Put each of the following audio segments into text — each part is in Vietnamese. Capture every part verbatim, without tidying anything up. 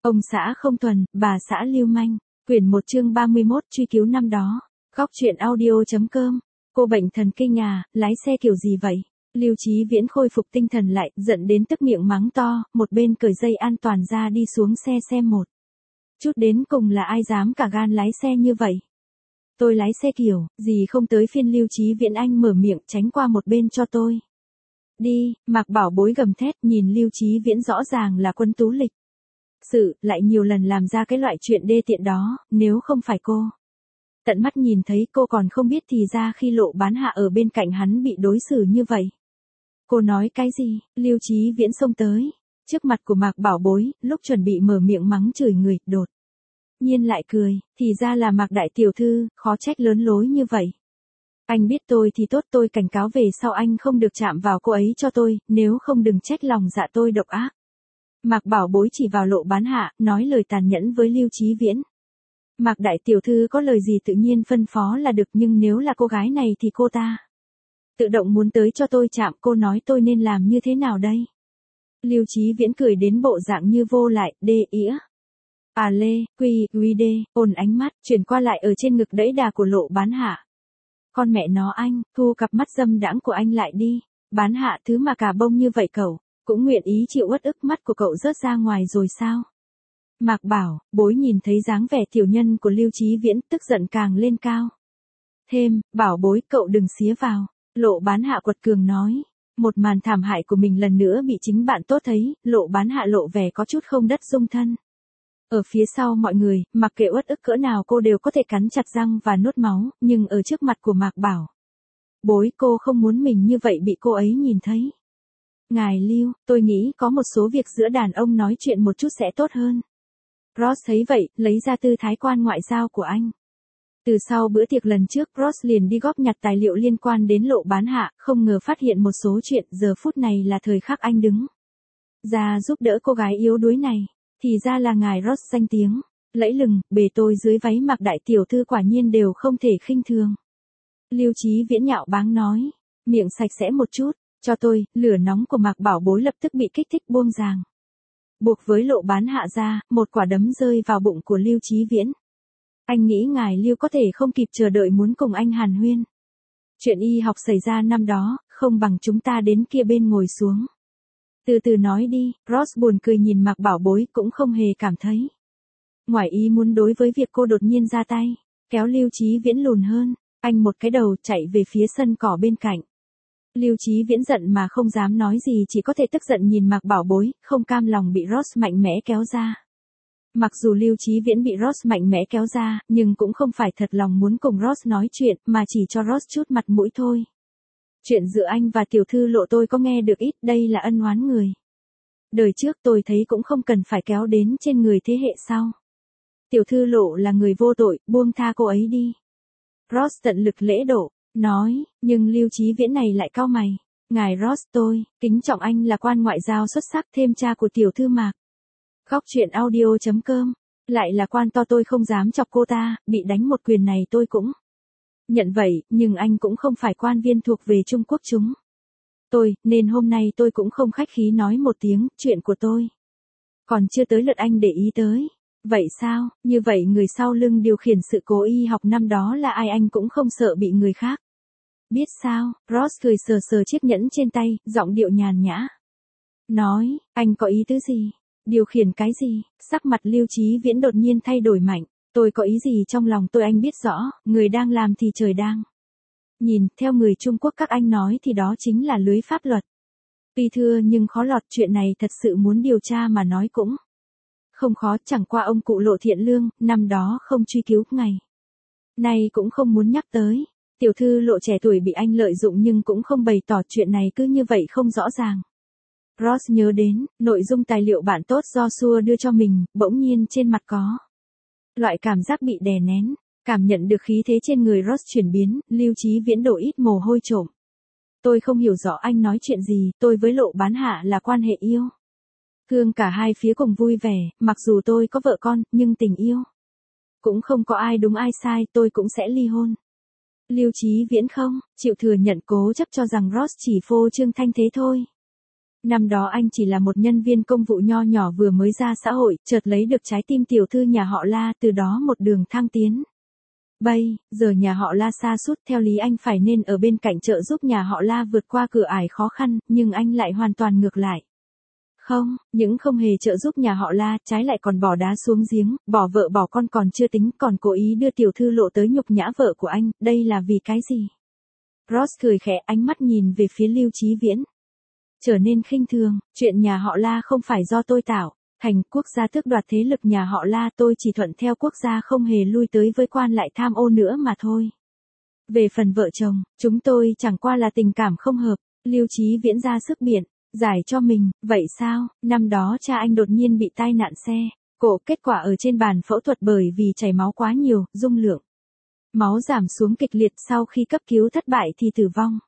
Ông xã không thuần, bà xã lưu manh. Quyển một chương ba mươi mốt truy cứu năm đó. Góc truyện audio.com. Cô bệnh thần kinh à, lái xe kiểu gì vậy? Lưu Chí Viễn khôi phục tinh thần lại, giận đến tức miệng mắng to, một bên cởi dây an toàn ra đi xuống xe xem một. Chút đến cùng là ai dám cả gan lái xe như vậy? Tôi lái xe kiểu, gì không tới phiên Lưu Chí Viễn anh mở miệng tránh qua một bên cho tôi. Đi, Mạc Bảo Bối gầm thét nhìn Lưu Chí Viễn rõ ràng là quân tú lịch. Sự, lại nhiều lần làm ra cái loại chuyện đê tiện đó, nếu không phải cô. Tận mắt nhìn thấy cô còn không biết thì ra khi Lộ Bán Hạ ở bên cạnh hắn bị đối xử như vậy. Cô nói cái gì? Lưu Chí Viễn xông tới. Trước mặt của Mạc Bảo Bối, lúc chuẩn bị mở miệng mắng chửi người, đột nhiên lại cười, thì ra là Mạc Đại Tiểu Thư, khó trách lớn lối như vậy. Anh biết tôi thì tốt, tôi cảnh cáo về sau anh không được chạm vào cô ấy cho tôi, nếu không đừng trách lòng dạ tôi độc ác. Mạc Bảo Bối chỉ vào Lộ Bán Hạ, nói lời tàn nhẫn với Lưu Chí Viễn. Mạc Đại Tiểu Thư có lời gì tự nhiên phân phó là được, nhưng nếu là cô gái này thì cô ta tự động muốn tới cho tôi chạm, cô nói tôi nên làm như thế nào đây? Lưu Chí Viễn cười đến bộ dạng như vô lại, đê ĩa. À lê, quy, quy đê, ồn ánh mắt, chuyển qua lại ở trên ngực đẫy đà của Lộ Bán Hạ. Con mẹ nó anh, thu cặp mắt dâm đãng của anh lại đi, Bán Hạ thứ mà cả bông như vậy cậu, cũng nguyện ý chịu uất ức, mắt của cậu rớt ra ngoài rồi sao? Mạc Bảo Bối nhìn thấy dáng vẻ tiểu nhân của Lưu Chí Viễn, tức giận càng lên cao. Thêm, Bảo Bối cậu đừng xía vào, Lộ Bán Hạ quật cường nói. Một màn thảm hại của mình lần nữa bị chính bạn tốt thấy, Lộ Bán Hạ lộ vẻ có chút không đất dung thân. Ở phía sau mọi người, mặc kệ uất ức cỡ nào cô đều có thể cắn chặt răng và nuốt máu, nhưng ở trước mặt của Mạc Bảo Bối cô không muốn mình như vậy bị cô ấy nhìn thấy. Ngài Lưu, tôi nghĩ có một số việc giữa đàn ông nói chuyện một chút sẽ tốt hơn. Ross thấy vậy, lấy ra tư thái quan ngoại giao của anh. Từ sau bữa tiệc lần trước, Ross liền đi góp nhặt tài liệu liên quan đến Lộ Bán Hạ, không ngờ phát hiện một số chuyện, giờ phút này là thời khắc anh đứng ra giúp đỡ cô gái yếu đuối này. Thì ra là ngài Ross danh tiếng lẫy lừng, bề tôi dưới váy Mạc Đại Tiểu Thư quả nhiên đều không thể khinh thường. Lưu Chí Viễn nhạo báng nói, miệng sạch sẽ một chút, cho tôi. Lửa nóng của Mạc Bảo Bối lập tức bị kích thích buông ràng. Buộc với Lộ Bán Hạ ra, một quả đấm rơi vào bụng của Lưu Chí Viễn. Anh nghĩ ngài Lưu có thể không kịp chờ đợi muốn cùng anh hàn huyên. Chuyện y học xảy ra năm đó, không bằng chúng ta đến kia bên ngồi xuống. Từ từ nói đi, Ross buồn cười nhìn Mạc Bảo Bối, cũng không hề cảm thấy ngoài ý muốn đối với việc cô đột nhiên ra tay, kéo Lưu Chí Viễn lùn hơn, anh một cái đầu chạy về phía sân cỏ bên cạnh. Lưu Chí Viễn giận mà không dám nói gì, chỉ có thể tức giận nhìn Mạc Bảo Bối, không cam lòng bị Ross mạnh mẽ kéo ra. Mặc dù Lưu Chí Viễn bị Ross mạnh mẽ kéo ra, nhưng cũng không phải thật lòng muốn cùng Ross nói chuyện, mà chỉ cho Ross chút mặt mũi thôi. Chuyện giữa anh và tiểu thư Lộ tôi có nghe được ít, đây là ân oán người đời trước, tôi thấy cũng không cần phải kéo đến trên người thế hệ sau. Tiểu thư Lộ là người vô tội, buông tha cô ấy đi. Ross tận lực lễ độ, nói, nhưng Lưu Chí Viễn này lại cau mày. Ngài Ross, tôi kính trọng anh là quan ngoại giao xuất sắc, thêm cha của tiểu thư Mạc. Góc truyện audio.com. Lại là quan to, tôi không dám chọc cô ta, bị đánh một quyền này tôi cũng nhận vậy, nhưng anh cũng không phải quan viên thuộc về Trung Quốc chúng tôi, nên hôm nay tôi cũng không khách khí nói một tiếng, chuyện của tôi còn chưa tới lượt anh để ý tới. Vậy sao? Như vậy người sau lưng điều khiển sự cố y học năm đó là ai, anh cũng không sợ bị người khác biết sao? Ross cười sờ sờ chiếc nhẫn trên tay, giọng điệu nhàn nhã. Nói, anh có ý tứ gì? Điều khiển cái gì? Sắc mặt Lưu Chí Viễn đột nhiên thay đổi mạnh. Tôi có ý gì trong lòng tôi anh biết rõ, người đang làm thì trời đang nhìn, theo người Trung Quốc các anh nói thì đó chính là lưới pháp luật. Tuy thưa nhưng khó lọt, chuyện này thật sự muốn điều tra mà nói cũng không khó, chẳng qua ông cụ Lộ Thiện Lương, năm đó không truy cứu, ngày nay cũng không muốn nhắc tới. Tiểu thư Lộ trẻ tuổi bị anh lợi dụng nhưng cũng không bày tỏ, chuyện này cứ như vậy không rõ ràng. Ross nhớ đến nội dung tài liệu bạn tốt Joshua đưa cho mình, bỗng nhiên trên mặt có loại cảm giác bị đè nén. Cảm nhận được khí thế trên người Ross chuyển biến, Lưu Chí Viễn đổ ít mồ hôi trộm. Tôi không hiểu rõ anh nói chuyện gì, tôi với Lộ Bán Hạ là quan hệ yêu thương, cả hai phía cùng vui vẻ, mặc dù tôi có vợ con, nhưng tình yêu cũng không có ai đúng ai sai, tôi cũng sẽ ly hôn. Lưu Chí Viễn không chịu thừa nhận, cố chấp cho rằng Ross chỉ phô trương thanh thế thôi. Năm đó anh chỉ là một nhân viên công vụ nho nhỏ vừa mới ra xã hội, chợt lấy được trái tim tiểu thư nhà họ La, từ đó một đường thăng tiến. Bây giờ nhà họ La sa sút, theo lý anh phải nên ở bên cạnh trợ giúp nhà họ La vượt qua cửa ải khó khăn, nhưng anh lại hoàn toàn ngược lại. Không, những không hề trợ giúp nhà họ La, trái lại còn bỏ đá xuống giếng, bỏ vợ bỏ con còn chưa tính, còn cố ý đưa tiểu thư lộ tới nhục nhã vợ của anh, đây là vì cái gì? Ross cười khẽ, ánh mắt nhìn về phía Lưu Chí Viễn. Trở nên khinh thường, chuyện nhà họ La không phải do tôi tạo thành, quốc gia tước đoạt thế lực nhà họ La, tôi chỉ thuận theo quốc gia, không hề lui tới với quan lại tham ô nữa mà thôi. Về phần vợ chồng, chúng tôi chẳng qua là tình cảm không hợp. Lưu Chí Viễn ra sức biện giải cho mình, vậy sao, năm đó cha anh đột nhiên bị tai nạn xe cộ, kết quả ở trên bàn phẫu thuật bởi vì chảy máu quá nhiều, dung lượng máu giảm xuống kịch liệt, sau khi cấp cứu thất bại thì tử vong.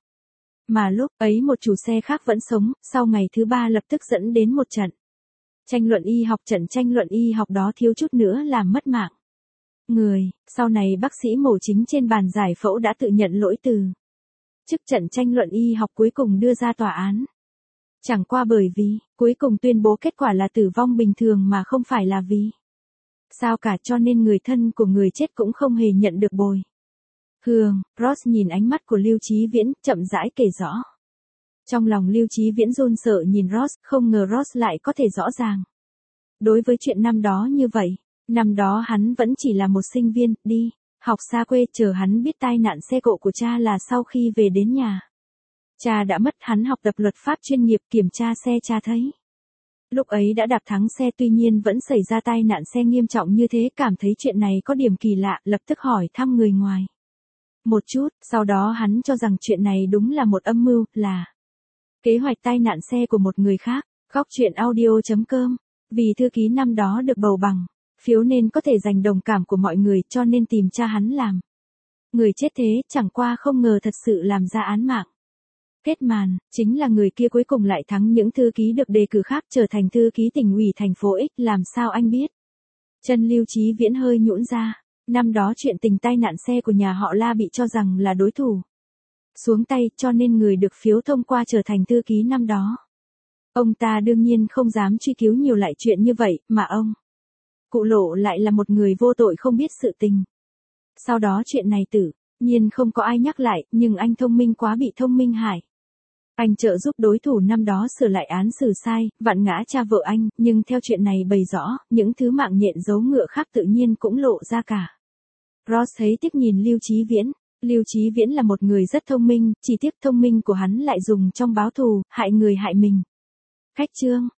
Mà lúc ấy một chủ xe khác vẫn sống, sau ngày thứ ba lập tức dẫn đến một trận tranh luận y học, trận tranh luận y học đó thiếu chút nữa làm mất mạng người, sau này bác sĩ mổ chính trên bàn giải phẫu đã tự nhận lỗi từ chức, trận tranh luận y học cuối cùng đưa ra tòa án. Chẳng qua bởi vì, cuối cùng tuyên bố kết quả là tử vong bình thường mà không phải là vì sao cả, cho nên người thân của người chết cũng không hề nhận được bồi thường. Ross nhìn ánh mắt của Lưu Chí Viễn, chậm rãi kể rõ. Trong lòng Lưu Chí Viễn run sợ nhìn Ross, không ngờ Ross lại có thể rõ ràng đối với chuyện năm đó như vậy. Năm đó hắn vẫn chỉ là một sinh viên, đi học xa quê, chờ hắn biết tai nạn xe cộ của cha là sau khi về đến nhà. Cha đã mất, hắn học tập luật pháp chuyên nghiệp, kiểm tra xe cha thấy. Lúc ấy đã đạp thắng xe, tuy nhiên vẫn xảy ra tai nạn xe nghiêm trọng như thế, cảm thấy chuyện này có điểm kỳ lạ, lập tức hỏi thăm người ngoài một chút, sau đó hắn cho rằng chuyện này đúng là một âm mưu, là kế hoạch tai nạn xe của một người khác. Góc truyện audio chấm com. Vì thư ký năm đó được bầu bằng phiếu nên có thể giành đồng cảm của mọi người, cho nên tìm cha hắn làm người chết, thế chẳng qua không ngờ thật sự làm ra án mạng. Kết màn, chính là người kia cuối cùng lại thắng những thư ký được đề cử khác, trở thành thư ký tỉnh ủy thành phố X, làm sao anh biết? Chân Lưu Chí Viễn hơi nhũn ra. Năm đó chuyện tình tai nạn xe của nhà họ La bị cho rằng là đối thủ xuống tay, cho nên người được phiếu thông qua trở thành thư ký năm đó. Ông ta đương nhiên không dám truy cứu nhiều lại chuyện như vậy, mà ông cụ Lộ lại là một người vô tội không biết sự tình. Sau đó chuyện này tự nhiên không có ai nhắc lại, nhưng anh thông minh quá, bị thông minh hại. Anh trợ giúp đối thủ năm đó sửa lại án xử sai, vặn ngã cha vợ anh, nhưng theo chuyện này bày rõ, những thứ mạng nhện giấu ngựa khác tự nhiên cũng lộ ra cả. Ross thấy tiếc nhìn Lưu Chí Viễn. Lưu Chí Viễn là một người rất thông minh, chỉ tiếc thông minh của hắn lại dùng trong báo thù, hại người hại mình. Cách chương